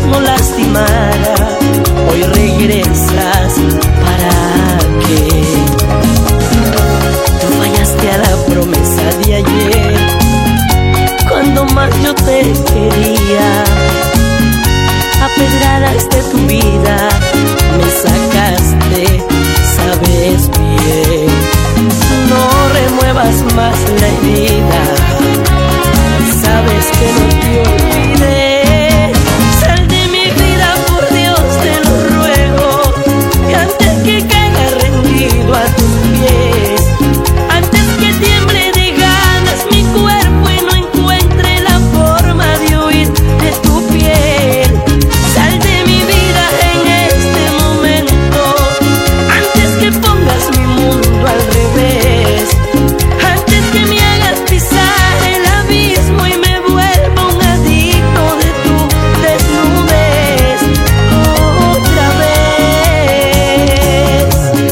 no lastimara, hoy regresas. ¿Para qué? Tú fallaste a la promesa de ayer, cuando más yo te quería. A pedradas de tu vida me sacaste, sabes bien. No remuevas más la herida, sabes que no te olvidé. Sal de mi vida, por Dios te lo ruego, y antes que caiga rendido a tus pies, antes que tiemble de ganas mi cuerpo y no encuentre la forma de huir de tu piel. Sal de mi vida en este momento, antes que pongas mi mundo al revés, antes que me hagas pisar el abismo y me vuelva un adicto de tu desnudez otra vez.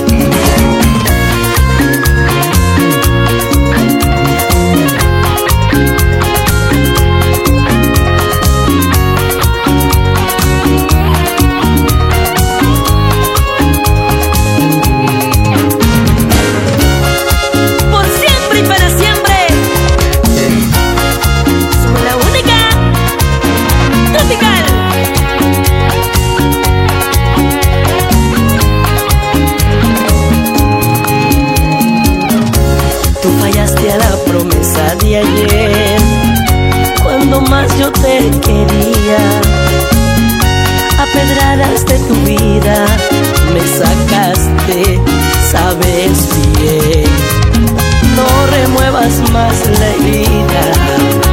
Por siempre y para siempre, soy la única tropical. Tú fallaste a la promesa de ayer, cuando más yo te quería. A pedradas de tu vida me sacaste, sabes bien. No remuevas más la herida,